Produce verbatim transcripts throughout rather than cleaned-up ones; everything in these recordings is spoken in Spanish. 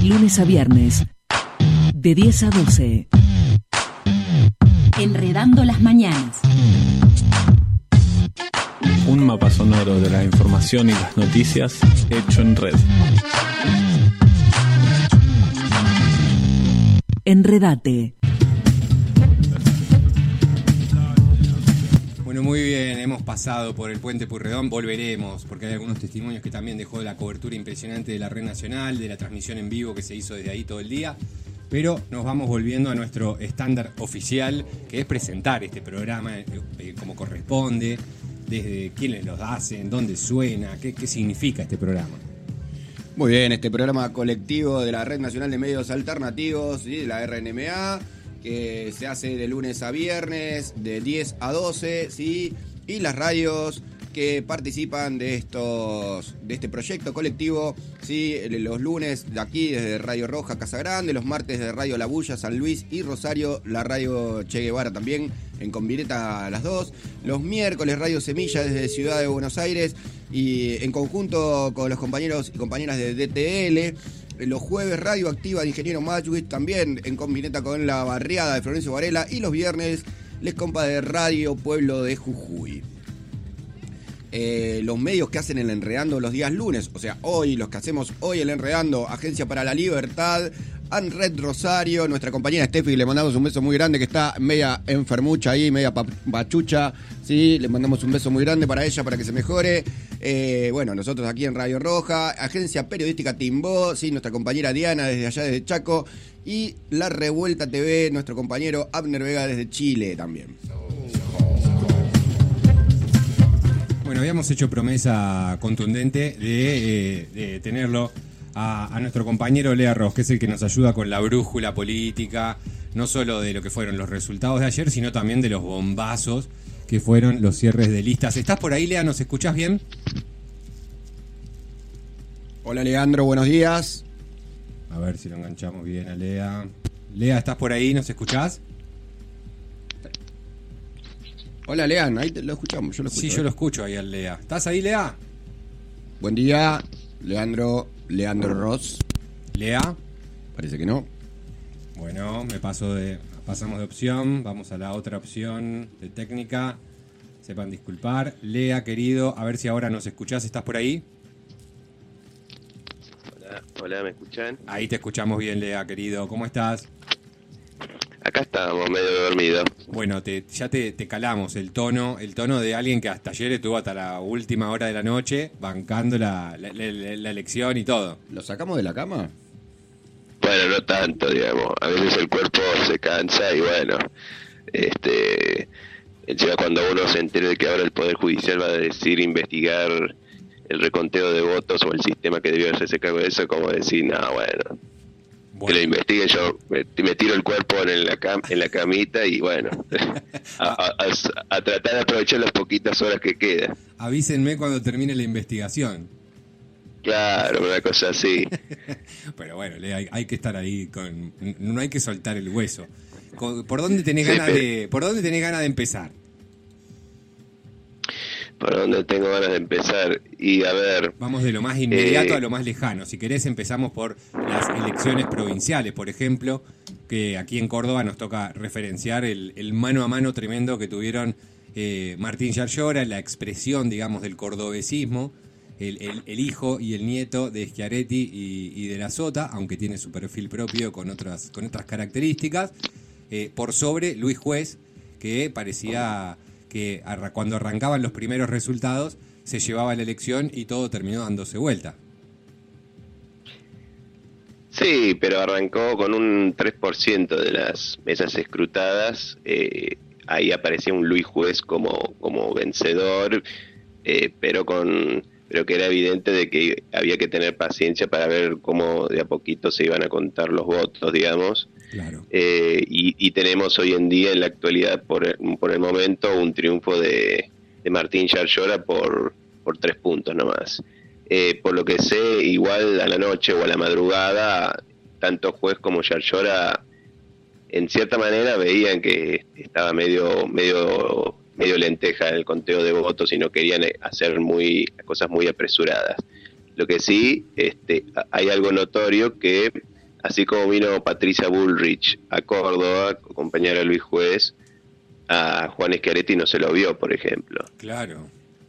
lunes a viernes, de diez a doce. Enredando las mañanas. Un mapa sonoro de la información y las noticias hecho en red. Enredate. Bueno, muy bien, hemos pasado por el Puente Pueyrredón, volveremos, porque hay algunos testimonios que también dejó de la cobertura impresionante de la red nacional, de la transmisión en vivo que se hizo desde ahí todo el día, pero nos vamos volviendo a nuestro estándar oficial, que es presentar este programa eh, eh, como corresponde, desde quiénes los hacen, dónde suena, qué, qué significa este programa. Muy bien, este programa colectivo de la Red Nacional de Medios Alternativos, ¿sí? De la R N M A, que se hace de lunes a viernes, de diez a doce, ¿sí? Y las radios que participan de estos de este proyecto colectivo, ¿sí? Los lunes de aquí desde Radio Roja, Casa Grande, los martes de Radio La Bulla, San Luis y Rosario, la Radio Che Guevara también, en Combineta a las dos, los miércoles Radio Semilla desde Ciudad de Buenos Aires y en conjunto con los compañeros y compañeras de D T L, los jueves Radio Activa de Ingeniero Matchwitz, también en combineta con la barriada de Florencio Varela, y los viernes les compa de Radio Pueblo de Jujuy. Eh, los medios que hacen el Enredando los días lunes, o sea, hoy, los que hacemos hoy el Enredando, Agencia para la Libertad, Anred Rosario, nuestra compañera Steffi, le mandamos un beso muy grande, que está media enfermucha ahí, media pachucha, sí, le mandamos un beso muy grande para ella, para que se mejore. Eh, bueno, nosotros aquí en Radio Roja, Agencia Periodística Timbó, sí, nuestra compañera Diana desde allá desde Chaco, y La Revuelta T V, nuestro compañero Abner Vega desde Chile también. Bueno, habíamos hecho promesa contundente de, eh, de tenerlo a, a nuestro compañero Lea Ross, que es el que nos ayuda con la brújula política, no solo de lo que fueron los resultados de ayer, sino también de los bombazos que fueron los cierres de listas. ¿Estás por ahí, Lea? ¿Nos escuchás bien? Hola, Leandro, buenos días. A ver si lo enganchamos bien a Lea. Lea, ¿estás por ahí? ¿Nos escuchás? Hola, Lean, ahí te, lo escuchamos, yo lo escucho. Sí, yo lo escucho ahí al Lea. ¿Estás ahí, Lea? Buen día, Leandro, Leandro Ross. ¿Lea? Parece que no. Bueno, me paso de, pasamos de opción, vamos a la otra opción de técnica. Sepan disculpar. Lea, querido, a ver si ahora nos escuchás, ¿estás por ahí? Hola, hola, ¿me escuchan? Ahí te escuchamos bien, Lea, querido. ¿Cómo estás? Acá estábamos medio dormidos. Bueno, te, ya te, te calamos el tono, el tono de alguien que hasta ayer estuvo hasta la última hora de la noche bancando la, la, la, la elección y todo. ¿Lo sacamos de la cama? Bueno, no tanto, digamos. A veces el cuerpo se cansa y bueno, este, encima cuando uno se entere de que ahora el Poder Judicial va a decir investigar el reconteo de votos o el sistema que debió hacerse cargo de eso, como decir, no, bueno... Bueno. Que lo investiguen, yo me, me tiro el cuerpo en la cam, en la camita y bueno, a, a, a, a tratar de aprovechar las poquitas horas que quedan. Avísenme cuando termine la investigación. Claro, una cosa así. Pero bueno, hay, hay que estar ahí, con, no hay que soltar el hueso. ¿Por dónde tenés sí, ganas pero... de, por dónde tenés ganas de empezar? ¿Por dónde tengo ganas de empezar? Y a ver... Vamos de lo más inmediato eh, a lo más lejano. Si querés empezamos por las elecciones provinciales, por ejemplo, que aquí en Córdoba nos toca referenciar el, el mano a mano tremendo que tuvieron eh, Martín Yarlora, la expresión, digamos, del cordobesismo, el, el, el hijo y el nieto de Schiaretti y, y de la Sota, aunque tiene su perfil propio con otras, con otras características, eh, por sobre Luis Juez, que parecía... que cuando arrancaban los primeros resultados se llevaba la elección y todo terminó dándose vuelta. Sí, pero arrancó con un tres por ciento de las mesas escrutadas, eh, ahí aparecía un Luis Juez como, como vencedor, eh, pero con pero que era evidente de que había que tener paciencia para ver cómo de a poquito se iban a contar los votos, digamos. Claro. Eh, y, y tenemos hoy en día, en la actualidad, por el, por el momento, un triunfo de, de Martín Yarlora por, por tres puntos nomás. Eh, por lo que sé, igual a la noche o a la madrugada, tanto Juez como Yarlora, en cierta manera, veían que estaba medio medio medio lenteja en el conteo de votos y no querían hacer muy cosas muy apresuradas. Lo que sí, este, hay algo notorio que así como vino Patricia Bullrich a Córdoba a acompañar a Luis Juez, a Juan Schiaretti no se lo vio, por ejemplo. Claro.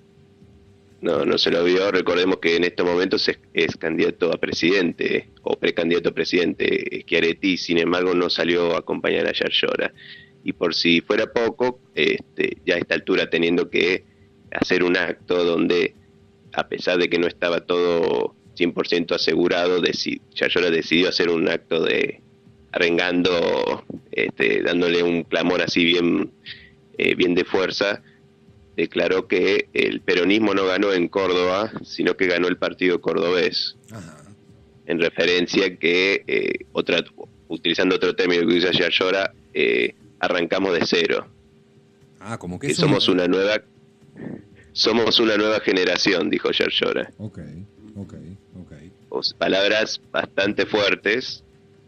No, no se lo vio. Recordemos que en estos momentos es, es candidato a presidente o precandidato a presidente Schiaretti, sin embargo no salió a acompañar a Yarlora. Y por si fuera poco, este, ya a esta altura teniendo que hacer un acto donde, a pesar de que no estaba todo cien por ciento asegurado, deci- Yarlora decidió hacer un acto de arengando, este, dándole un clamor así bien, eh, bien de fuerza. Declaró que el peronismo no ganó en Córdoba, sino que ganó el partido cordobés. Ajá. En referencia que, eh, otra, utilizando otro término que usa Yarlora, eh, arrancamos de cero. Ah, como que, que somos un... una nueva somos una nueva generación, dijo Yarlora. Ok, ok, ok. Pues, palabras bastante fuertes,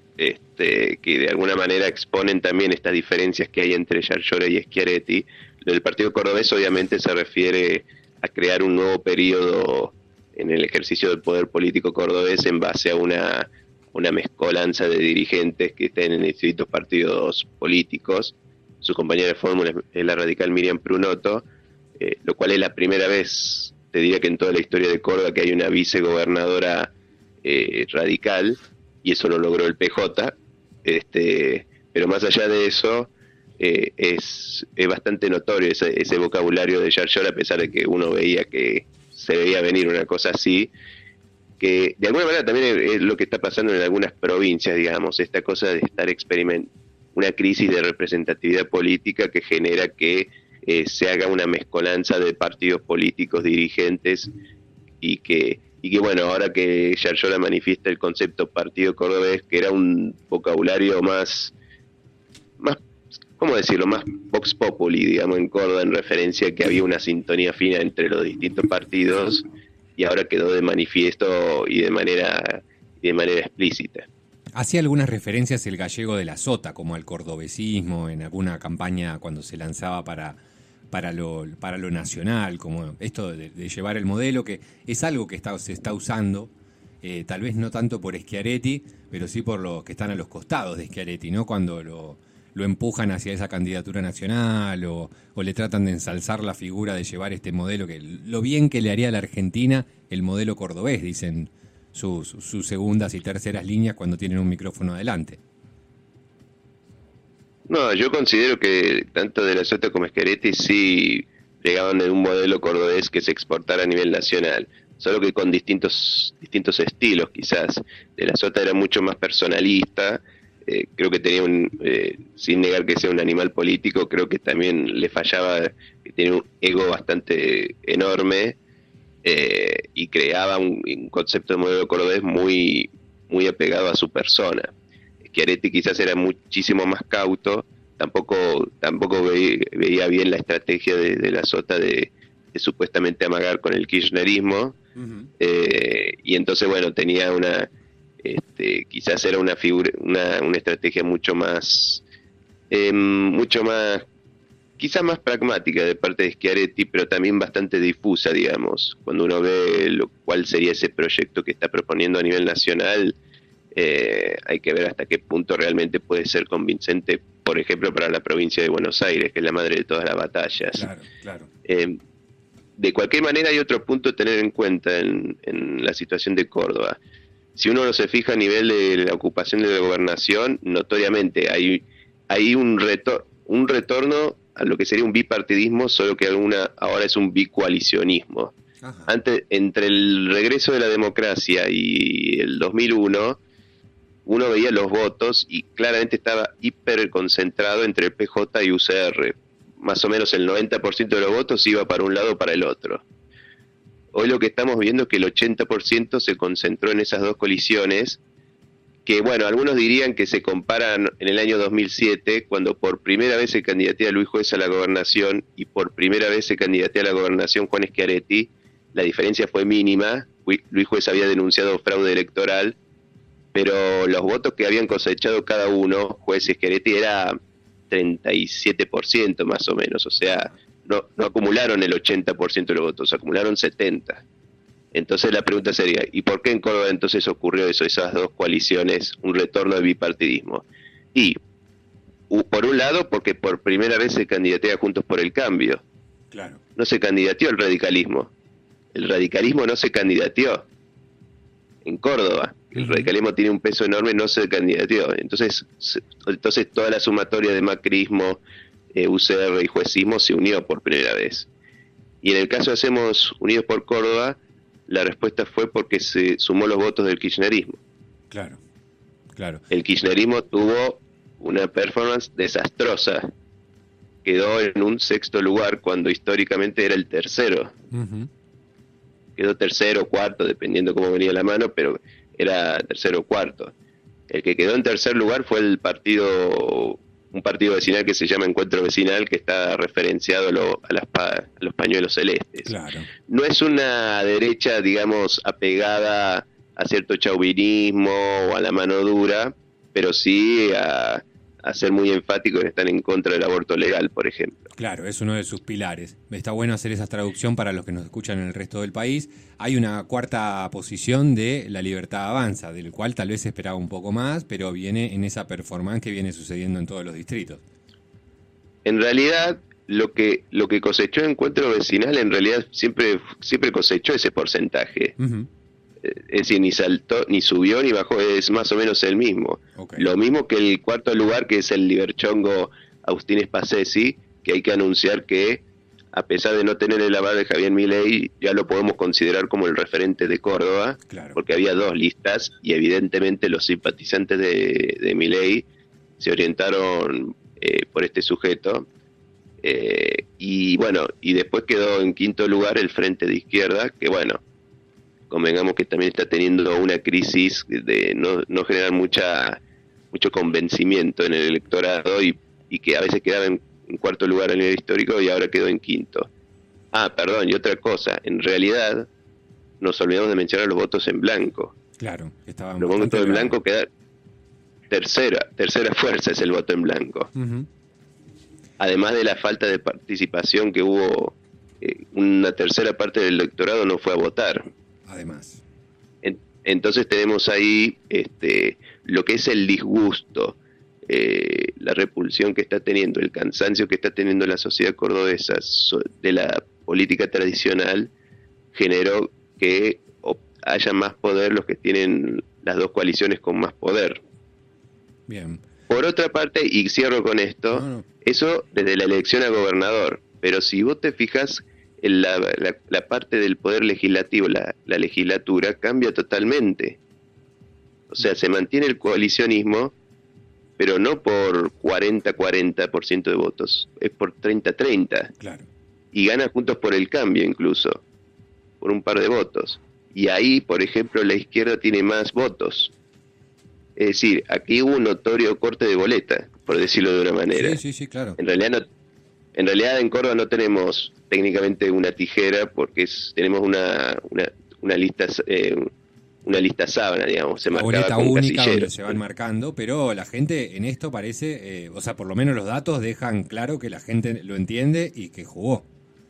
este, que de alguna manera exponen también estas diferencias que hay entre Yarlora y Schiaretti. Lo del partido cordobés obviamente se refiere a crear un nuevo periodo en el ejercicio del poder político cordobés en base a una, una mezcolanza de dirigentes que estén en distintos partidos políticos. Su compañera de fórmula es la radical Miriam Prunoto, eh, lo cual es la primera vez, te diría que en toda la historia de Córdoba, que hay una vicegobernadora eh, radical, y eso lo logró el P J. Este, pero más allá de eso, eh, es, es bastante notorio ese, ese vocabulario de Yarlora, a pesar de que uno veía que se veía venir una cosa así, que de alguna manera también es, es lo que está pasando en algunas provincias, digamos, esta cosa de estar experimentando una crisis de representatividad política que genera que eh, se haga una mezcolanza de partidos políticos dirigentes y que y que bueno, ahora que Yarlora manifiesta el concepto partido cordobés, que era un vocabulario más, más, ¿cómo decirlo?, más vox populi, digamos, en Córdoba, en referencia a que había una sintonía fina entre los distintos partidos, y ahora quedó de manifiesto y de manera, y de manera explícita. Hacía algunas referencias el gallego de la Sota, como al cordobesismo, en alguna campaña cuando se lanzaba para... para lo para lo nacional, como esto de, de llevar el modelo, que es algo que está, se está usando, eh, tal vez no tanto por Schiaretti, pero sí por los que están a los costados de Schiaretti, ¿no? Cuando lo, lo empujan hacia esa candidatura nacional o, o le tratan de ensalzar la figura de llevar este modelo, que lo bien que le haría a la Argentina el modelo cordobés, dicen sus, sus segundas y terceras líneas cuando tienen un micrófono adelante. No, yo considero que tanto de la Sota como Schiaretti sí llegaban de un modelo cordobés que se exportara a nivel nacional, solo que con distintos distintos estilos quizás. De la Sota era mucho más personalista, eh, creo que tenía un, eh, sin negar que sea un animal político, creo que también le fallaba, que tenía un ego bastante enorme, eh, y creaba un, un concepto de modelo cordobés muy, muy apegado a su persona. Schiaretti quizás era muchísimo más cauto, tampoco tampoco veía, veía bien la estrategia de, de la Sota de, de supuestamente amagar con el kirchnerismo, uh-huh. eh, y entonces bueno, tenía una, este, quizás era una figura, una, una estrategia mucho más, eh, mucho más, quizás más pragmática de parte de Schiaretti, pero también bastante difusa, digamos, cuando uno ve lo cuál sería ese proyecto que está proponiendo a nivel nacional. Eh, hay que ver hasta qué punto realmente puede ser convincente, por ejemplo, para la provincia de Buenos Aires, que es la madre de todas las batallas. Claro, claro. Eh, de cualquier manera hay otro punto a tener en cuenta en, en la situación de Córdoba. Si uno no se fija a nivel de la ocupación de la gobernación, notoriamente hay, hay un, retor- un retorno a lo que sería un bipartidismo, solo que alguna, ahora es un bicoalicionismo. Ajá. Antes, entre el regreso de la democracia y el dos mil uno, uno veía los votos y claramente estaba hiper concentrado entre el P J y U C R. Más o menos el noventa por ciento de los votos iba para un lado o para el otro. Hoy lo que estamos viendo es que el ochenta por ciento se concentró en esas dos coaliciones, que bueno, algunos dirían que se comparan en el año dos mil siete, cuando por primera vez se candidatea Luis Juez a la gobernación y por primera vez se candidatea a la gobernación Juan Schiaretti. La diferencia fue mínima, Luis Juez había denunciado fraude electoral, pero los votos que habían cosechado cada uno, Juez y Schiaretti, era treinta y siete por ciento más o menos, o sea, no, no acumularon el ochenta por ciento de los votos, acumularon setenta por ciento. Entonces la pregunta sería, ¿y por qué en Córdoba entonces ocurrió eso, esas dos coaliciones, un retorno al bipartidismo? Y, por un lado, porque por primera vez se candidatea Juntos por el Cambio. Claro. No se candidateó el radicalismo. El radicalismo no se candidateó en Córdoba. El radicalismo tiene un peso enorme, no se candidateó. Entonces, se, entonces toda la sumatoria de macrismo, eh, U C R y juecismo se unió por primera vez. Y en el caso de Hacemos Unidos por Córdoba, la respuesta fue porque se sumó los votos del kirchnerismo. Claro, claro. El kirchnerismo tuvo una performance desastrosa. Quedó en un sexto lugar cuando históricamente era el tercero. Uh-huh. Quedó tercero o cuarto, dependiendo cómo venía la mano, pero era tercero o cuarto. El que quedó en tercer lugar fue el partido, un partido vecinal que se llama Encuentro Vecinal, que está referenciado a, lo, a, las, a los pañuelos celestes. Claro. No es una derecha, digamos, apegada a cierto chauvinismo o a la mano dura, pero sí a, a ser muy enfático en estar en contra del aborto legal, por ejemplo. Claro, es uno de sus pilares. Está bueno hacer esa traducción para los que nos escuchan en el resto del país. Hay una cuarta posición de La Libertad Avanza, del cual tal vez se esperaba un poco más, pero viene en esa performance que viene sucediendo en todos los distritos. En realidad, lo que lo que cosechó Encuentro Vecinal, en realidad siempre siempre cosechó ese porcentaje. Uh-huh. Es decir, ni saltó, ni subió, ni bajó, es más o menos el mismo. Okay. Lo mismo que el cuarto lugar, que es el liberchongo Agustín Spassesi, que hay que anunciar que, a pesar de no tener el aval de Javier Milei, ya lo podemos considerar como el referente de Córdoba, claro. Porque había dos listas y evidentemente los simpatizantes de, de Milei se orientaron eh, por este sujeto. Eh, y bueno, y después quedó en quinto lugar el Frente de Izquierda, que bueno, convengamos que también está teniendo una crisis de no, no generar mucha mucho convencimiento en el electorado y, y que a veces quedaba en, en cuarto lugar a nivel histórico y ahora quedó en quinto. Ah, perdón, y otra cosa, en realidad nos olvidamos de mencionar los votos en blanco. Claro, estaban los votos en blanco queda tercera, tercera fuerza es el voto en blanco. Uh-huh. Además de la falta de participación que hubo, eh, una tercera parte del electorado no fue a votar. Además. En, entonces tenemos ahí este, lo que es el disgusto, eh, la repulsión que está teniendo, el cansancio que está teniendo la sociedad cordobesa de la política tradicional, generó que haya más poder los que tienen las dos coaliciones con más poder. Bien. Por otra parte, y cierro con esto, no, no. Eso desde la elección a gobernador, pero si vos te fijas, La, la, la parte del poder legislativo, la, la legislatura, cambia totalmente. O sea, se mantiene el coalicionismo, pero no por cuarenta a cuarenta por ciento de votos, es por treinta a treinta. Claro. Y gana Juntos por el Cambio incluso, por un par de votos. Y ahí, por ejemplo, la izquierda tiene más votos. Es decir, aquí hubo un notorio corte de boleta, por decirlo de una manera. Sí, sí, sí, claro. En realidad no... En realidad en Córdoba no tenemos técnicamente una tijera porque es, tenemos una una, una lista eh, una lista sábana, digamos, se marcaba boleta con única donde se van marcando, pero la gente en esto parece, eh, o sea, por lo menos los datos dejan claro que la gente lo entiende y que jugó.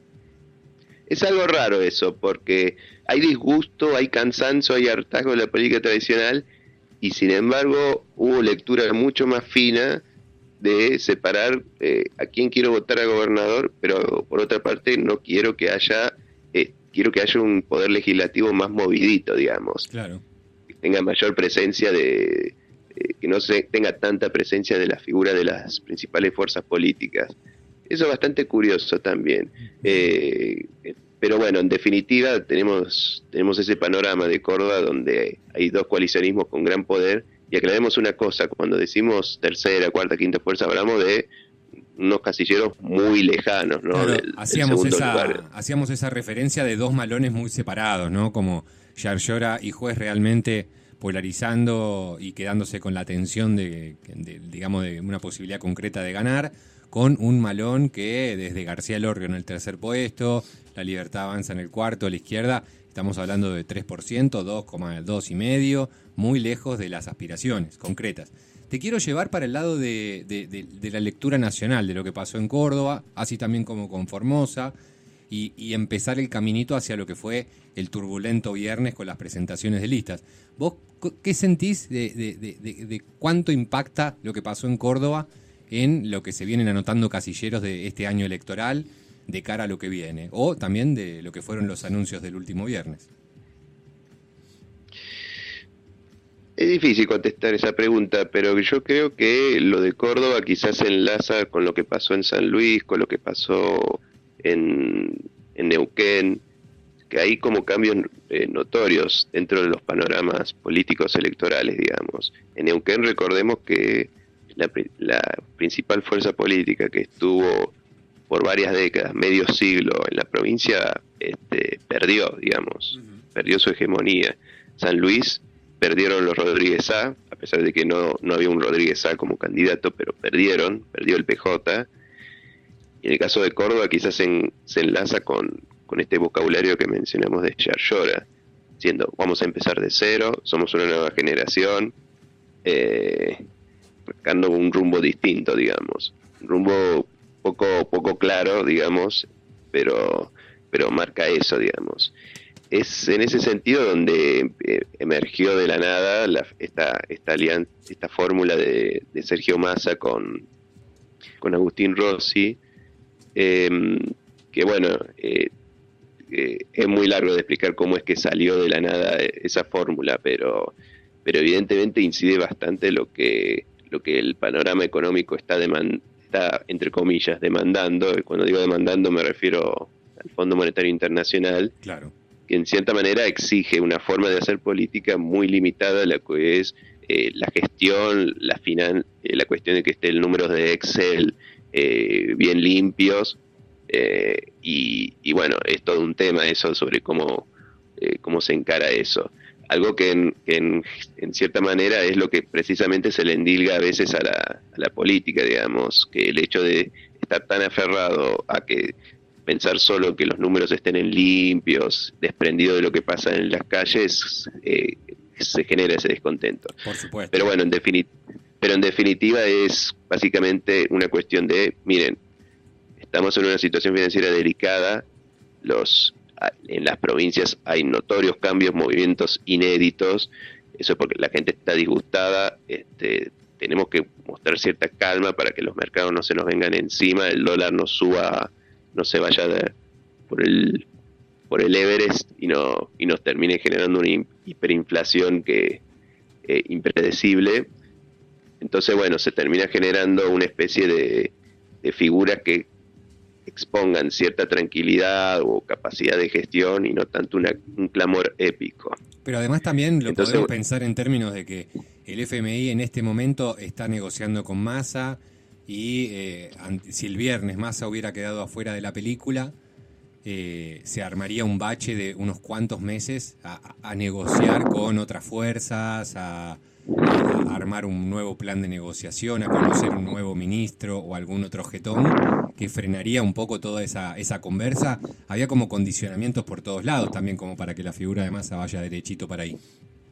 Es algo raro eso, porque hay disgusto, hay cansancio, hay hartazgo de la política tradicional y sin embargo hubo lectura mucho más fina de separar eh, a quién quiero votar a gobernador, pero por otra parte no quiero que haya eh, quiero que haya un poder legislativo más movidito, digamos. Claro. Que tenga mayor presencia de eh, que no se tenga tanta presencia de la figura de las principales fuerzas políticas. Eso es bastante curioso también. Eh, pero bueno, en definitiva tenemos tenemos ese panorama de Córdoba donde hay dos coalicionismos con gran poder. Y aclaremos una cosa, cuando decimos tercera, cuarta, quinta fuerza, hablamos de unos casilleros muy lejanos, ¿no? Claro, del, hacíamos, del esa, lugar. hacíamos esa referencia de dos malones muy separados, ¿no? Como Yarlora y Juez realmente polarizando y quedándose con la tensión de, de, digamos, de una posibilidad concreta de ganar, con un malón que desde García Lorrio en el tercer puesto, La Libertad Avanza en el cuarto, a la izquierda, estamos hablando de tres por ciento, dos coma dos y medio, muy lejos de las aspiraciones concretas. Te quiero llevar para el lado de, de, de, de la lectura nacional de lo que pasó en Córdoba, así también como con Formosa, y, y empezar el caminito hacia lo que fue el turbulento viernes con las presentaciones de listas. ¿Vos qué sentís de, de, de, de, de cuánto impacta lo que pasó en Córdoba en lo que se vienen anotando casilleros de este año electoral de cara a lo que viene? O también de lo que fueron los anuncios del último viernes. Es difícil contestar esa pregunta, pero yo creo que lo de Córdoba quizás se enlaza con lo que pasó en San Luis, con lo que pasó en, en Neuquén, que hay como cambios eh, notorios dentro de los panoramas políticos electorales, digamos. En Neuquén recordemos que la, la principal fuerza política que estuvo por varias décadas, medio siglo en la provincia, este, perdió, digamos, uh-huh. perdió su hegemonía. San Luis perdieron los Rodríguez A, a pesar de que no, no había un Rodríguez A como candidato, pero perdieron, perdió el P J. Y en el caso de Córdoba quizás en, se enlaza con, con este vocabulario que mencionamos de Yarlora, diciendo, vamos a empezar de cero, somos una nueva generación, eh, marcando un rumbo distinto, digamos, un rumbo poco, poco claro, digamos, pero, pero marca eso, digamos. Es en ese sentido donde eh, emergió de la nada la, esta esta alianza, esta fórmula de, de Sergio Massa con, con Agustín Rossi, eh, que bueno, eh, eh, es muy largo de explicar cómo es que salió de la nada esa fórmula, pero pero evidentemente incide bastante lo que lo que el panorama económico está demandando, está entre comillas demandando. Y cuando digo demandando me refiero al Fondo Monetario Internacional. Claro. Que en cierta manera exige una forma de hacer política muy limitada, la que es eh, la gestión, la finan eh, la cuestión de que estén números de Excel eh, bien limpios, eh, y, y bueno, es todo un tema eso sobre cómo, eh, cómo se encara eso. Algo que, en, que en, en cierta manera es lo que precisamente se le endilga a veces a la, a la política, digamos, que el hecho de estar tan aferrado a que pensar solo que los números estén en limpios, desprendido de lo que pasa en las calles, eh, se genera ese descontento. Por supuesto. Pero bueno, en defini- pero en definitiva es básicamente una cuestión de, miren, estamos en una situación financiera delicada, los en las provincias hay notorios cambios, movimientos inéditos, eso es porque la gente está disgustada, este, tenemos que mostrar cierta calma para que los mercados no se nos vengan encima, el dólar no suba, no se vaya de, por el por el Everest y no y nos termine generando una hiperinflación que eh, impredecible. Entonces, bueno, se termina generando una especie de, de figuras que expongan cierta tranquilidad o capacidad de gestión y no tanto una, un clamor épico. Pero además también lo Entonces, podemos pensar en términos de que el F M I en este momento está negociando con Massa y eh, si el viernes Massa hubiera quedado afuera de la película, eh, se armaría un bache de unos cuantos meses a, a negociar con otras fuerzas, a, a armar un nuevo plan de negociación, a conocer un nuevo ministro o algún otro jetón que frenaría un poco toda esa, esa conversa. Había como condicionamientos por todos lados también como para que la figura de Massa vaya derechito para ahí.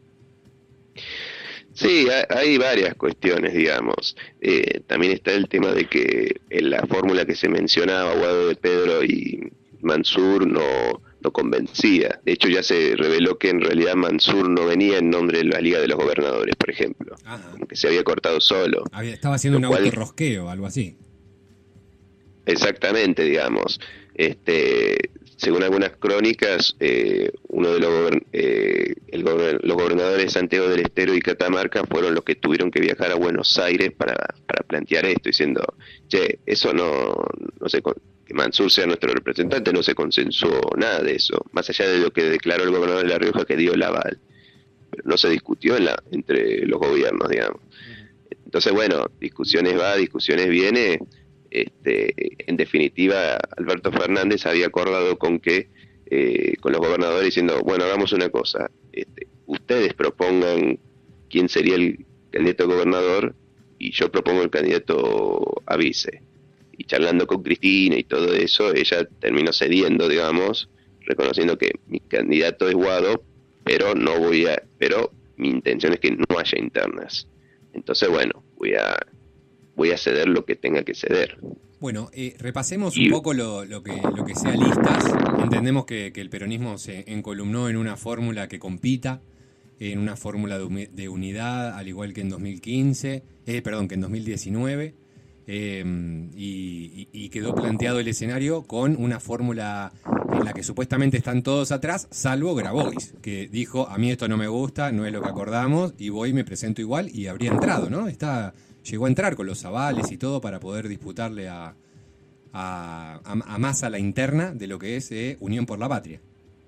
Sí, hay varias cuestiones, digamos. Eh, también está el tema de que en la fórmula que se mencionaba, Guado de Pedro y Mansur, no, no convencía. De hecho, ya se reveló que en realidad Mansur no venía en nombre de la Liga de los Gobernadores, por ejemplo. Ajá. Como que se había cortado solo. Había, estaba haciendo un cual, autorrosqueo, algo así. Exactamente, digamos. Este, según algunas crónicas, eh, uno de los, eh, el gober- los gobernadores de Santiago del Estero y Catamarca fueron los que tuvieron que viajar a Buenos Aires para, para plantear esto, diciendo, che, eso no, no se, que Mansur sea nuestro representante, no se consensuó nada de eso, más allá de lo que declaró el gobernador de La Rioja que dio el aval, pero no se discutió en la, entre los gobiernos, digamos. Entonces, bueno, discusiones va, discusiones viene. Este, en definitiva, Alberto Fernández había acordado con que eh, con los gobernadores diciendo, bueno, hagamos una cosa, este, ustedes propongan quién sería el candidato a gobernador y yo propongo el candidato a vice. Y charlando con Cristina y todo eso, ella terminó cediendo, digamos, reconociendo que mi candidato es Guado, pero no voy a, pero mi intención es que no haya internas. Entonces, bueno, voy a voy a ceder lo que tenga que ceder. Bueno, eh, repasemos Y- un poco lo, lo que lo que sea listas. Entendemos que, que el peronismo se encolumnó en una fórmula que compita, en una fórmula de, umi- de unidad, al igual que en dos mil quince, eh, perdón, que en dos mil diecinueve, eh, y, y- y quedó planteado el escenario con una fórmula en la que supuestamente están todos atrás, salvo Grabois, que dijo, a mí esto no me gusta, no es lo que acordamos, y voy y me presento igual, y habría entrado, ¿no? Está, llegó a entrar con los avales y todo para poder disputarle a, a, a, a Massa la interna de lo que es eh, Unión por la Patria.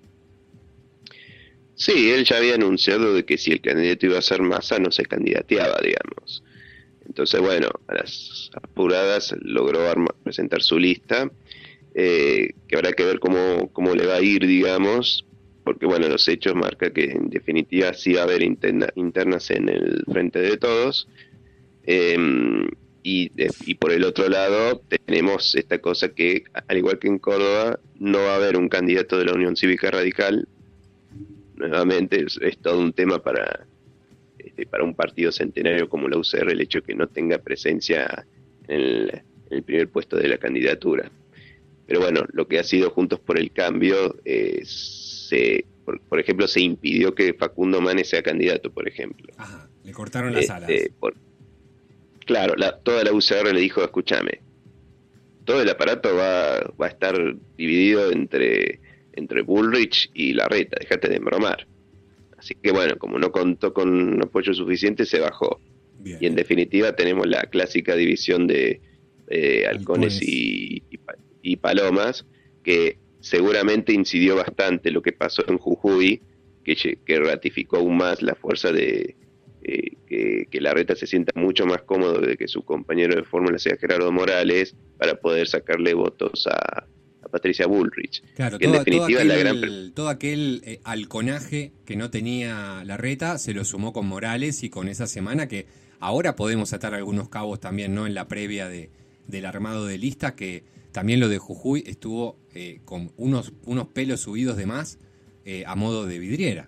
Sí, él ya había anunciado de que si el candidato iba a ser Massa no se candidateaba, digamos. Entonces, bueno, a las apuradas logró arma- presentar su lista, eh, que habrá que ver cómo, cómo le va a ir, digamos, porque, bueno, los hechos marcan que en definitiva sí va a haber interna, internas en el Frente de Todos. Eh, y, de- y por el otro lado tenemos esta cosa que, al igual que en Córdoba, no va a haber un candidato de la Unión Cívica Radical. Nuevamente es, es todo un tema para, este, para un partido centenario como la U C R, el hecho de que no tenga presencia en el, en el primer puesto de la candidatura. Pero bueno, lo que ha sido Juntos por el Cambio, eh, se, por, por ejemplo, se impidió que Facundo Manes sea candidato, por ejemplo. Ajá, le cortaron las Este, alas. por- claro, la, toda la U C R le dijo, escúchame, todo el aparato va, va a estar dividido entre, entre Bullrich y Larreta, déjate de embromar. Así que bueno, como no contó con un apoyo suficiente, se bajó. Bien. Y en definitiva tenemos la clásica división de eh, halcones, Halcones. Y, y, pa- y palomas, que seguramente incidió bastante lo que pasó en Jujuy, que, lle- que ratificó aún más la fuerza de eh, que, que Larreta se sienta mucho más cómodo de que su compañero de fórmula sea Gerardo Morales, para poder sacarle votos a, a Patricia Bullrich. Claro, que en todo, todo definitiva aquel, la gran pre- todo aquel eh, halconaje que no tenía Larreta se lo sumó con Morales y con esa semana que ahora podemos atar algunos cabos también, ¿no? En la previa de, del armado de lista, que también lo de Jujuy estuvo eh, con unos, unos pelos subidos de más eh, a modo de vidriera.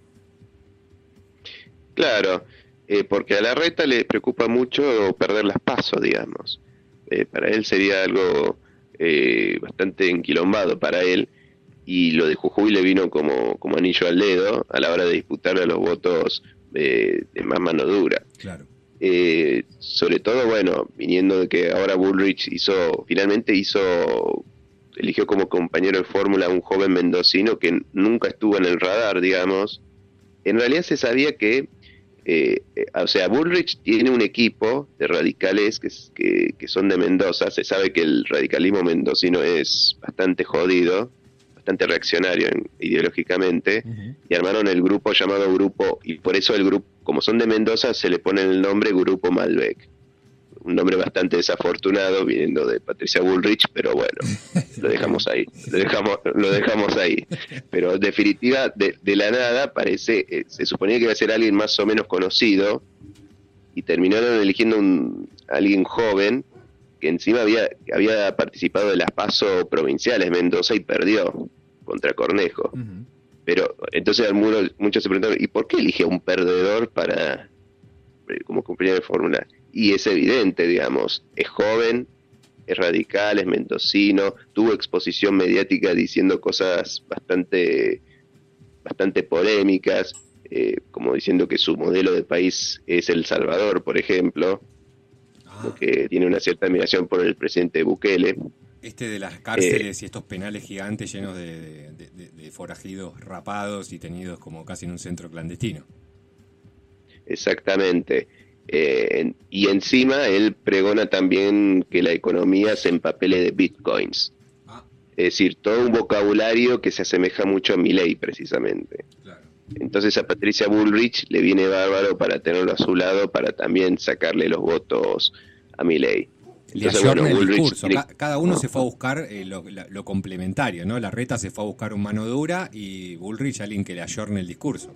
Claro, eh, porque a Larreta le preocupa mucho perder las pasos, digamos. Eh, para él sería algo eh, bastante enquilombado para él, y lo de Jujuy le vino como, como anillo al dedo a la hora de disputar a los votos eh, de más mano dura. Claro. Eh, sobre todo, bueno, viniendo de que ahora Bullrich hizo, finalmente hizo, eligió como compañero de fórmula a un joven mendocino que nunca estuvo en el radar, digamos. En realidad se sabía que, eh, eh, o sea, Bullrich tiene un equipo de radicales que, es- que, que son de Mendoza. Se sabe que el radicalismo mendocino es bastante jodido, bastante reaccionario en- ideológicamente, Ujú. y armaron el grupo llamado Grupo, y por eso el grupo, como son de Mendoza, se le pone el nombre Grupo Malbec. Un nombre bastante desafortunado viniendo de Patricia Bullrich, pero bueno, lo dejamos ahí, lo dejamos, lo dejamos ahí. Pero en definitiva, de, de la nada, parece, eh, se suponía que iba a ser alguien más o menos conocido, y terminaron eligiendo un alguien joven que encima había, había participado de las PASO provinciales Mendoza y perdió contra Cornejo. Ujú. Pero entonces algunos- muchos se preguntaron, ¿y por qué elige a un perdedor para eh, como compañero de fórmula? Y es evidente, digamos, es joven, es radical, es mendocino, tuvo exposición mediática diciendo cosas bastante, bastante polémicas, eh, como diciendo que su modelo de país es El Salvador, por ejemplo, Ah, que tiene una cierta admiración por el presidente Bukele. este de las cárceles y estos penales gigantes llenos de, de- de- de forajidos rapados y tenidos como casi en un centro clandestino. Exactamente. Eh, y encima él pregona también que la economía se empapele de bitcoins. Ah, Es decir, todo un vocabulario que se asemeja mucho a Milei, precisamente. claro. Entonces a Patricia Bullrich le viene bárbaro para tenerlo a su lado, para también sacarle los votos a Milei. Le Entonces, ayorna bueno, el Bullrich discurso. tiene- Ca- Cada uno se fue a buscar eh, lo, la- lo complementario, ¿no? Larreta se fue a buscar un mano dura y Bullrich alguien que le ayorne el discurso.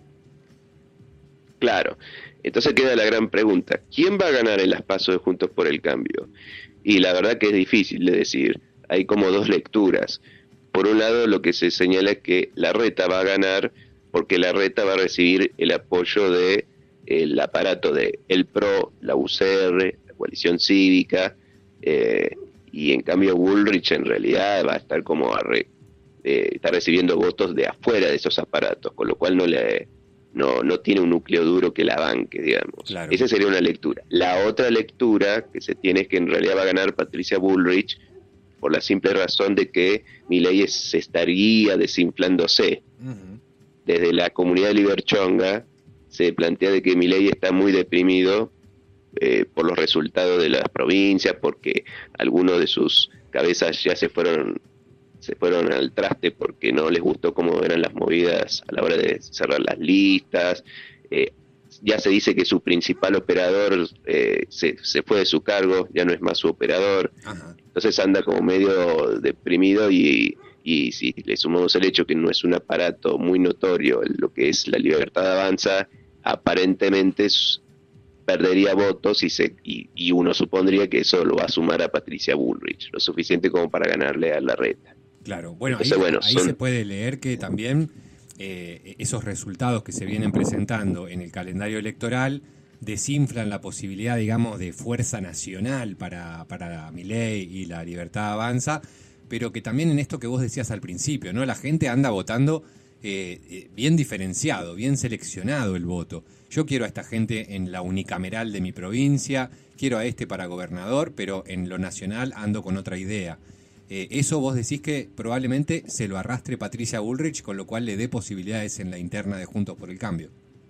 Claro. Entonces queda la gran pregunta, ¿quién va a ganar en las pasos de Juntos por el Cambio? Y la verdad que es difícil de decir, hay como dos lecturas. Por un lado, lo que se señala es que Larreta va a ganar porque Larreta va a recibir el apoyo de el aparato de el P R O, la U C R, la coalición cívica, eh, y en cambio Bullrich en realidad va a estar como a re, eh, está recibiendo votos de afuera de esos aparatos, con lo cual no le no no tiene un núcleo duro que la banque, digamos. Claro. Esa sería una lectura. La otra lectura que se tiene es que en realidad va a ganar Patricia Bullrich por la simple razón de que Milei se estaría desinflándose. Uh-huh. Desde la comunidad de Liberchonga se plantea de que Milei está muy deprimido eh, por los resultados de las provincias, porque algunos de sus cabezas ya se fueron se fueron al traste porque no les gustó cómo eran las movidas a la hora de cerrar las listas. Eh, ya se dice que su principal operador eh, se, se fue de su cargo, ya no es más su operador. Ajá. Entonces anda como medio deprimido y, y si le sumamos el hecho que no es un aparato muy notorio lo que es la Libertad Avanza, aparentemente perdería votos y, se, y, y uno supondría que eso lo va a sumar a Patricia Bullrich, lo suficiente como para ganarle a Larreta. Claro, bueno, Entonces, ahí, bueno, ahí son... se puede leer que también eh, esos resultados que se vienen presentando en el calendario electoral desinflan la posibilidad, digamos, de fuerza nacional para, para Milei y la Libertad Avanza, pero que también en esto que vos decías al principio, ¿no? La gente anda votando eh, eh, bien diferenciado, bien seleccionado el voto. Yo quiero a esta gente en la unicameral de mi provincia, quiero a este para gobernador, pero en lo nacional ando con otra idea. Eh, eso vos decís que probablemente se lo arrastre Patricia Bullrich, con lo cual le dé posibilidades en la interna de Juntos por el Cambio.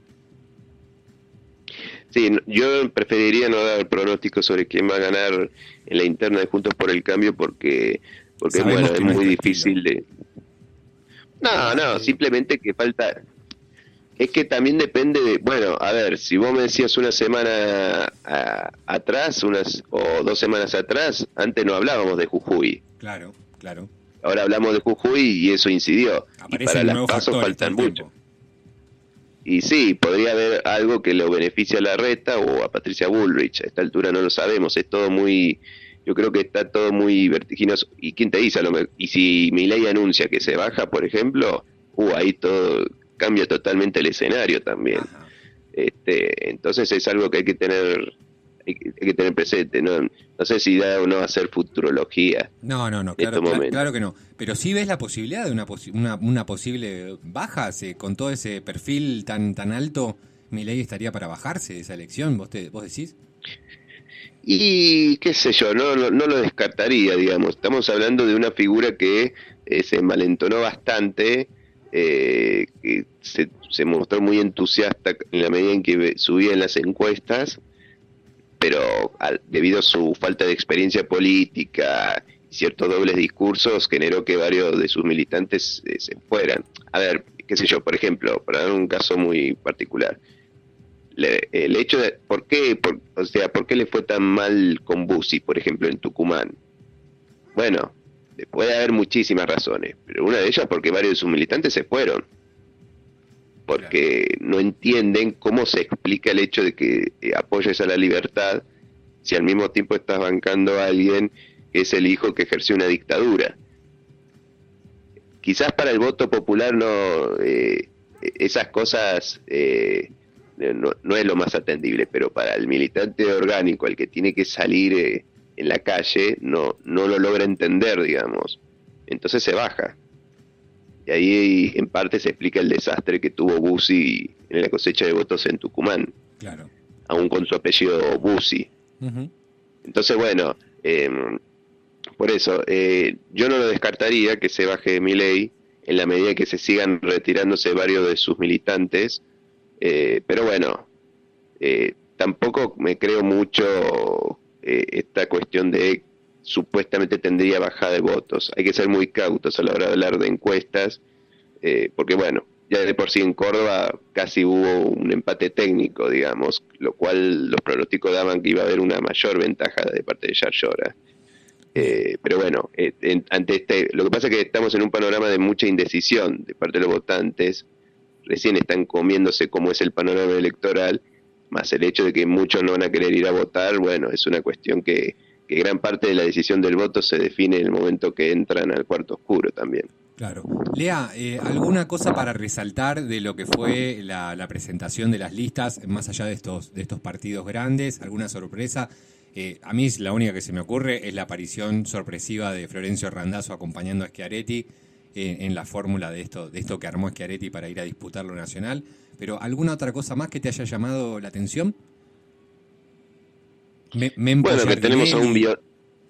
Sí, yo preferiría no dar pronósticos sobre quién va a ganar en la interna de Juntos por el Cambio porque, porque bueno, es muy difícil de... No, no, simplemente que falta... Es que también depende de... Bueno, a ver, si vos me decías una semana a, atrás, unas o dos semanas atrás, antes no hablábamos de Jujuy. Claro, claro. Ahora hablamos de Jujuy y eso incidió. Aparecen y para las nuevos pasos factores faltan todo el mucho. tiempo. Y sí, podría haber algo que lo beneficie a Larreta o a Patricia Bullrich. A esta altura no lo sabemos. Es todo muy... Yo creo que está todo muy vertiginoso. ¿Y quién te dice? A lo mejor, y si Milei anuncia que se baja, por ejemplo, uh, ahí todo cambia totalmente el escenario también. Ajá. Este, entonces es algo que hay que tener hay que, hay que tener presente. No, no sé si da o no hacer futurología. No, no, no, claro, claro, claro que no. Pero sí ves la posibilidad de una, posi- una, una posible baja, se, con todo ese perfil tan tan alto, Milei estaría para bajarse de esa elección, ¿vos, te, vos decís? Y qué sé yo, no, no, no lo descartaría, digamos. Estamos hablando de una figura que eh, se envalentonó bastante, eh, que se, se mostró muy entusiasta en la medida en que subía en las encuestas, pero al, debido a su falta de experiencia política y ciertos dobles discursos, generó que varios de sus militantes eh, se fueran. A ver, qué sé yo, por ejemplo, para dar un caso muy particular, le, el hecho de, ¿por qué, por, o sea, por qué le fue tan mal con Bussi, por ejemplo, en Tucumán? Bueno, puede haber muchísimas razones, pero una de ellas porque varios de sus militantes se fueron. Porque no entienden cómo se explica el hecho de que eh, apoyes a la libertad si al mismo tiempo estás bancando a alguien que es el hijo que ejerció una dictadura. Quizás para el voto popular no eh, esas cosas eh, no, no es lo más atendible, pero para el militante orgánico, el que tiene que salir eh, en la calle, no, no lo logra entender, digamos. Entonces se baja. Y ahí en parte se explica el desastre que tuvo Bussi en la cosecha de votos en Tucumán. Claro. Aún con su apellido Bussi. Uh-huh. Entonces, bueno, eh, por eso, eh, yo no lo descartaría que se baje Milei en la medida que se sigan retirándose varios de sus militantes. Eh, pero bueno, eh, tampoco me creo mucho eh, esta cuestión de supuestamente tendría bajada de votos. Hay que ser muy cautos a la hora de hablar de encuestas, eh, porque bueno, ya de por sí en Córdoba casi hubo un empate técnico, digamos, lo cual los pronósticos daban que iba a haber una mayor ventaja de parte de Yarlora. Eh, pero bueno, eh, en, ante este, lo que pasa es que estamos en un panorama de mucha indecisión de parte de los votantes. Recién están comiéndose cómo es el panorama electoral, más el hecho de que muchos no van a querer ir a votar. Bueno, es una cuestión que que gran parte de la decisión del voto se define en el momento que entran al cuarto oscuro también. Claro. Lea, eh, ¿alguna cosa para resaltar de lo que fue la, la presentación de las listas, más allá de estos, de estos partidos grandes? ¿Alguna sorpresa Eh, a mí la única que se me ocurre es la aparición sorpresiva de Florencio Randazzo acompañando a Schiaretti en, en la fórmula de esto, de esto que armó Schiaretti para ir a disputar lo nacional. Pero ¿alguna otra cosa más que te haya llamado la atención? Me, Mempo bueno, que tenemos a un bio...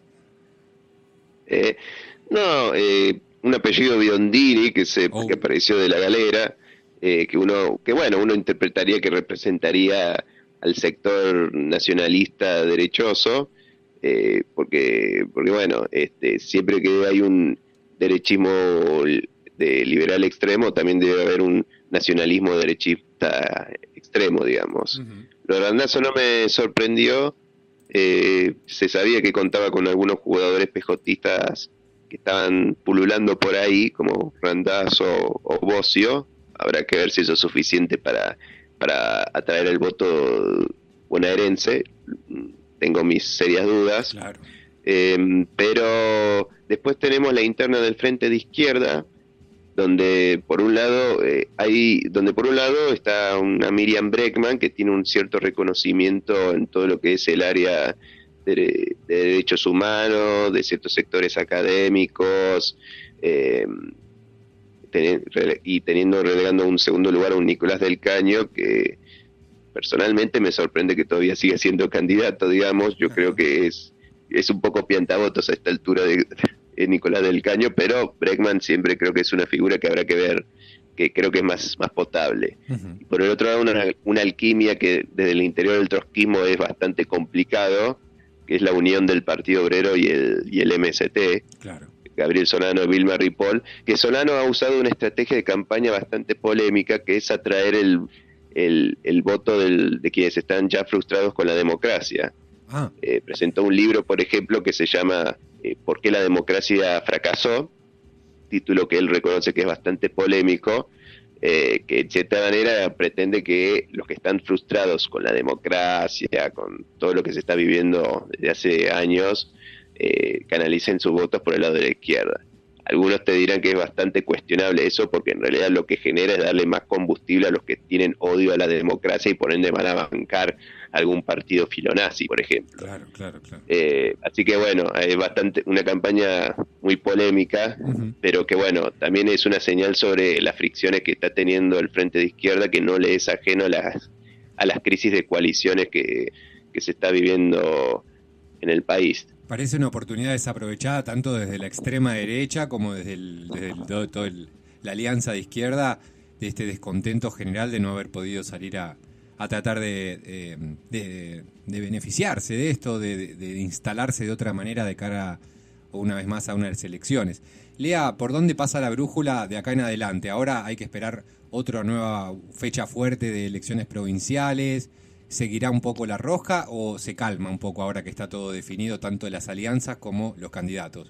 eh, no, eh, un apellido Biondini que se oh. que apareció de la galera, eh, que uno, que bueno, uno interpretaría que representaría al sector nacionalista derechoso, eh, porque, porque bueno, este, siempre que hay un derechismo de liberal extremo, también debe haber un nacionalismo derechista extremo, digamos. Uh-huh. Lo de Randazzo no me sorprendió, eh, se sabía que contaba con algunos jugadores pejotistas que estaban pululando por ahí, como Randazzo o Bossio. Habrá que ver si eso es suficiente para para atraer el voto bonaerense. Tengo mis serias dudas. Claro. Eh, pero después tenemos la interna del Frente de Izquierda, donde por un lado eh, hay, donde por un lado está una Miriam Bregman que tiene un cierto reconocimiento en todo lo que es el área de, de derechos humanos, de ciertos sectores académicos, eh, y teniendo relegando un segundo lugar a un Nicolás del Caño, que personalmente me sorprende que todavía siga siendo candidato, digamos. Yo creo que es es un poco piantavotos a esta altura de, de Nicolás del Caño, pero Bregman siempre creo que es una figura que habrá que ver, que creo que es más, más potable. Uh-huh. Y por el otro lado, una, una alquimia que desde el interior del trotskismo es bastante complicado, que es la unión del Partido Obrero y el, y el M S T. Claro. Gabriel Solano, Vilma Ripoll, que Solano ha usado una estrategia de campaña bastante polémica, que es atraer el, el, el voto del, de quienes están ya frustrados con la democracia. Ah. Eh, presentó un libro, por ejemplo, que se llama eh, ¿Por qué la democracia fracasó? Título que él reconoce que es bastante polémico, eh, que en cierta manera pretende que los que están frustrados con la democracia, con todo lo que se está viviendo desde hace años, Eh, canalicen sus votos por el lado de la izquierda. Algunos te dirán que es bastante cuestionable eso, porque en realidad lo que genera es darle más combustible a los que tienen odio a la democracia y por ende van a bancar algún partido filonazi, por ejemplo. Claro, claro, claro. Eh, así que bueno, es bastante una campaña muy polémica, uh-huh. pero que bueno, también es una señal sobre las fricciones que está teniendo el Frente de Izquierda, que no le es ajeno a las, a las crisis de coaliciones que, que se está viviendo en el país. Parece una oportunidad desaprovechada tanto desde la extrema derecha como desde, el, desde el, todo, todo el, la alianza de izquierda, de este descontento general de no haber podido salir a, a tratar de, de, de, de beneficiarse de esto, de, de, de instalarse de otra manera de cara, una vez más, a unas elecciones. Lea, ¿por dónde pasa la brújula de acá en adelante? Ahora hay que esperar otra nueva fecha fuerte de elecciones provinciales. ¿Seguirá un poco la rosca o se calma un poco ahora que está todo definido, tanto las alianzas como los candidatos?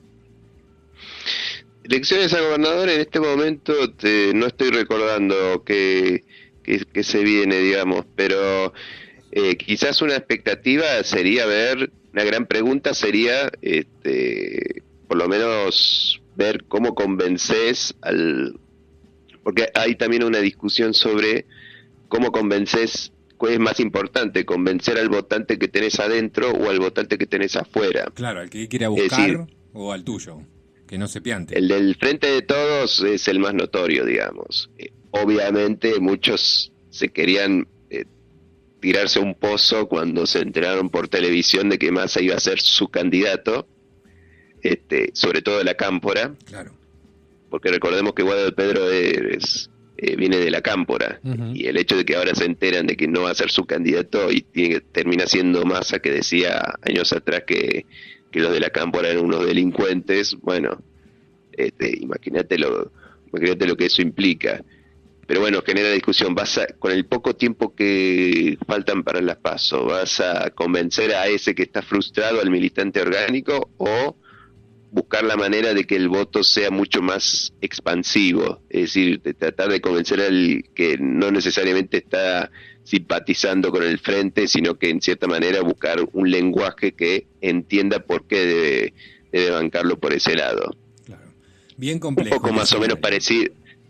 Elecciones a gobernador en este momento te, no estoy recordando que, que, que se viene, digamos, pero eh, quizás una expectativa sería ver, una gran pregunta sería, este, por lo menos ver cómo convences al... Porque hay también una discusión sobre cómo convences. ¿Cuál es más importante? ¿Convencer al votante que tenés adentro o al votante que tenés afuera? Claro, al que quiere buscar, es decir, o al tuyo, que no se piante. El del Frente de Todos es el más notorio, digamos. Eh, obviamente muchos se querían eh, tirarse a un pozo cuando se enteraron por televisión de que Massa iba a ser su candidato, este, sobre todo de la Cámpora. Claro. Porque recordemos que Guado de Pedro es... Eh, viene de la Cámpora, uh-huh. y el hecho de que ahora se enteran de que no va a ser su candidato y tiene, termina siendo Massa, que decía años atrás que, que los de la Cámpora eran unos delincuentes, bueno, este, imagínate lo, imagínate lo que eso implica. Pero bueno, genera discusión. Vas a, con el poco tiempo que faltan para las PASO, ¿vas a convencer a ese que está frustrado, al militante orgánico, o buscar la manera de que el voto sea mucho más expansivo? Es decir, de tratar de convencer al que no necesariamente está simpatizando con el frente, sino que en cierta manera buscar un lenguaje que entienda por qué debe, debe bancarlo por ese lado. Claro. Bien complejo. Un poco más o menos parecido,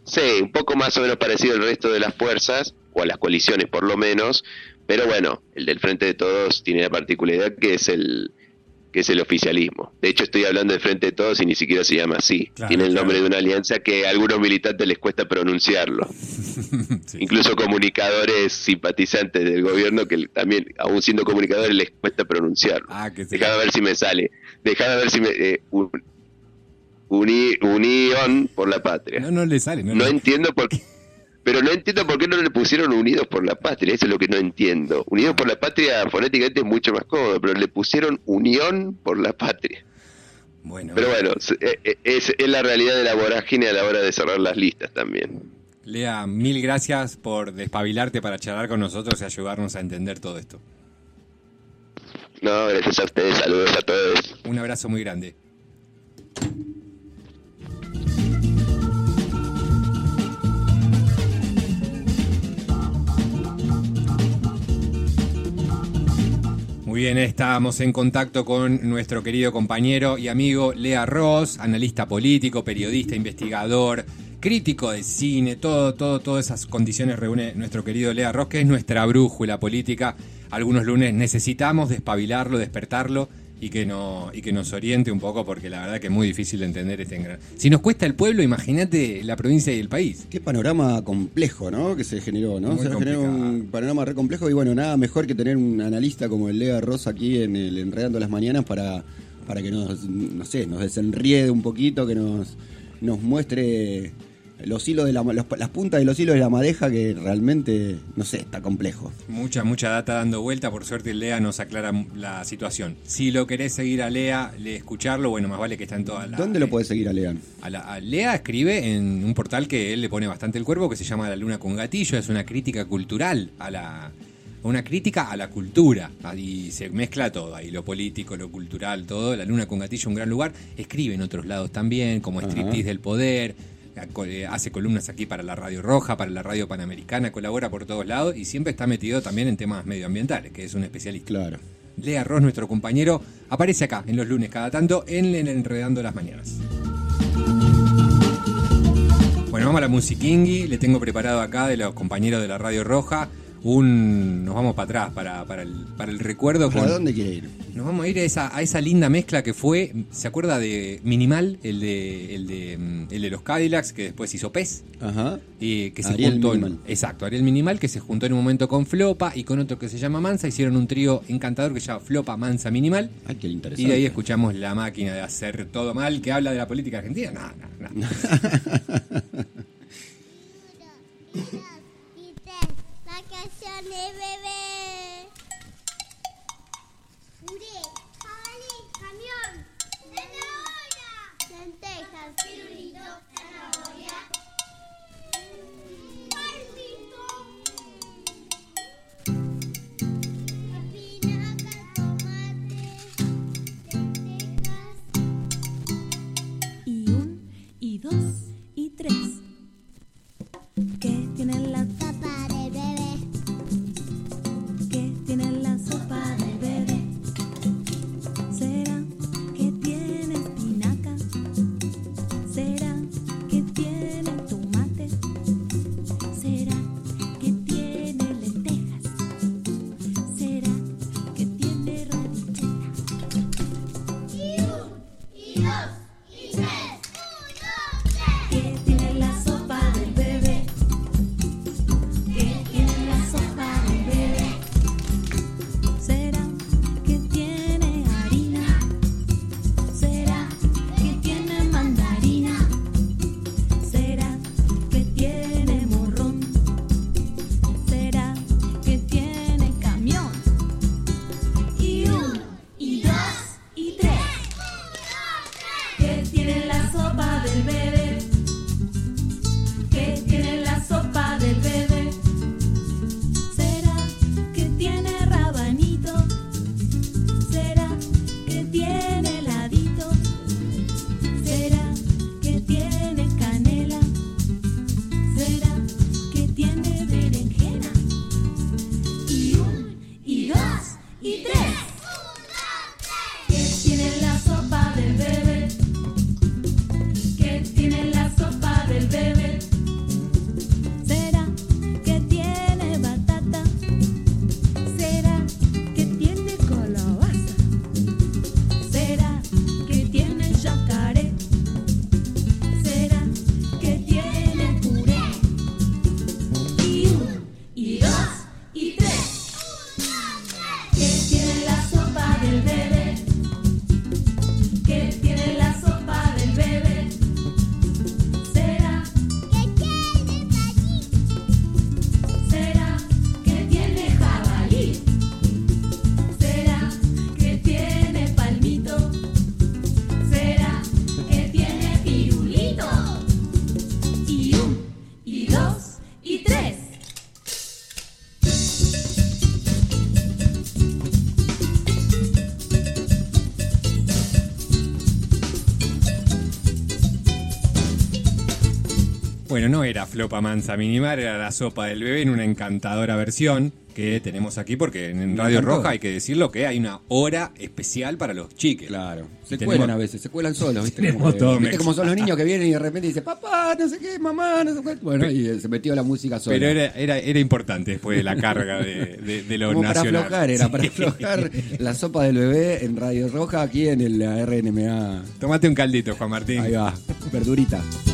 Sí, un poco más o menos parecido al resto de las fuerzas, o a las coaliciones por lo menos, pero bueno, el del Frente de Todos tiene la particularidad que es el que es el oficialismo. De hecho, estoy hablando del Frente de Todos y ni siquiera se llama así. Claro, tiene el nombre claro. de una alianza que a algunos militantes les cuesta pronunciarlo. Sí. Incluso comunicadores simpatizantes del gobierno que también, aún siendo comunicadores, les cuesta pronunciarlo. Ah, que se- Dejad a ver si me sale. Dejad a ver si me... Eh, un- uni- unión por la patria. No, no le sale. No, No le- entiendo por qué. Pero no entiendo por qué no le pusieron Unidos por la Patria. Eso es lo que no entiendo. Unidos por la Patria fonéticamente es mucho más cómodo, pero le pusieron Unión por la Patria. Bueno, Pero bueno, es, es, es la realidad de la vorágine a la hora de cerrar las listas también. Lea, mil gracias por despabilarte para charlar con nosotros y ayudarnos a entender todo esto. No, gracias a ustedes. Saludos a todos. Un abrazo muy grande. Muy bien, estamos en contacto con nuestro querido compañero y amigo Lea Ross, analista político, periodista, investigador, crítico de cine, todo, todo, todas esas condiciones reúne nuestro querido Lea Ross, que es nuestra brújula política. Algunos lunes necesitamos despabilarlo, despertarlo y que, no, y que nos oriente un poco, porque la verdad que es muy difícil de entender este engran. Si nos cuesta el pueblo, imagínate la provincia y el país. Qué panorama complejo, ¿no? Que se generó, ¿no? Muy se generó un complicado. panorama re complejo y bueno, nada mejor que tener un analista como el Lea Ross aquí en el Enredando las Mañanas para, para que nos, no sé, nos desenriede un poquito, que nos, nos muestre los hilos de la, los- las puntas de los hilos de la madeja, que realmente, no sé, está complejo. Mucha, mucha data dando vuelta. Por suerte Lea nos aclara la situación. Si lo querés seguir a Lea, le escucharlo, bueno, más vale que está en todas las... ¿Dónde lo podés seguir a Lea? A, la- a Lea escribe en un portal que él le pone bastante el cuerpo, que se llama La Luna con Gatillo. Es una crítica cultural a la... Una crítica a la cultura. Ahí se mezcla todo, ahí lo político, lo cultural, todo. La Luna con Gatillo, un gran lugar. Escribe en otros lados también, como Ajá. Striptease del Poder. Hace columnas aquí para la Radio Roja, para la Radio Panamericana, colabora por todos lados y siempre está metido también en temas medioambientales, que es un especialista. Claro. Lea Ross, nuestro compañero, aparece acá en los lunes cada tanto en el Enredando las Mañanas. Bueno, vamos a la musiquingui. Le tengo preparado acá de los compañeros de la Radio Roja un... Nos vamos para atrás, para, para, el, para el recuerdo. ¿Para con- dónde quiere ir? Nos vamos a ir a esa, a esa linda mezcla que fue... ¿Se acuerda de Minimal? El de, el de, mm, el de los Cadillacs, que después hizo Pez. Ajá. Y que se Ariel juntó en- Minimal. exacto, Ariel Minimal, que se juntó en un momento con Flopa y con otro que se llama Mansa. Hicieron un trío encantador que se llama Flopa, Mansa, Minimal. Ay, qué Y interesante. de ahí escuchamos La Máquina de Hacer Todo Mal, que habla de la política argentina. No, no, no. Vacaciones, bebé. Puré, jabalí, camión. ¡Zanahoria! Lentejas, pirulito, zanahoria. ¡Palpito! Espinaca, tomate, lentejas. Y un, y dos, y tres. ¿Qué tiene la Papá de bebé. ¿Qué tiene la sopa del bebé? ¿Será que tiene espinaca? ¿Será que tiene tomate? ¿Será que tiene lentejas? ¿Será que tiene radicheta? Y un, y dos, y tres. Uno, tres. ¿Qué tiene la sopa del bebé? ¿Qué tiene la sopa del bebé? Bueno, no era Flopa Mansa Minimar, era la sopa del bebé en una encantadora versión que tenemos aquí, porque en Radio Roja hay que decirlo que hay una hora especial para los chiques. Claro. Se Tenemos- cuelan a veces, se cuelan solos, ¿viste? Tenemos Como, que- todo ¿viste mezclado. como son los niños que vienen y de repente dicen, papá, no sé qué, mamá, no sé qué. Bueno, y eh, se metió la música sola. Pero era, era, era importante después de la carga de, de, de lo Como para nacional. aflojar, era para Sí. aflojar la sopa del bebé en Radio Roja aquí en el- la R N M A. Tomate un caldito, Juan Martín. Ahí va, verdurita.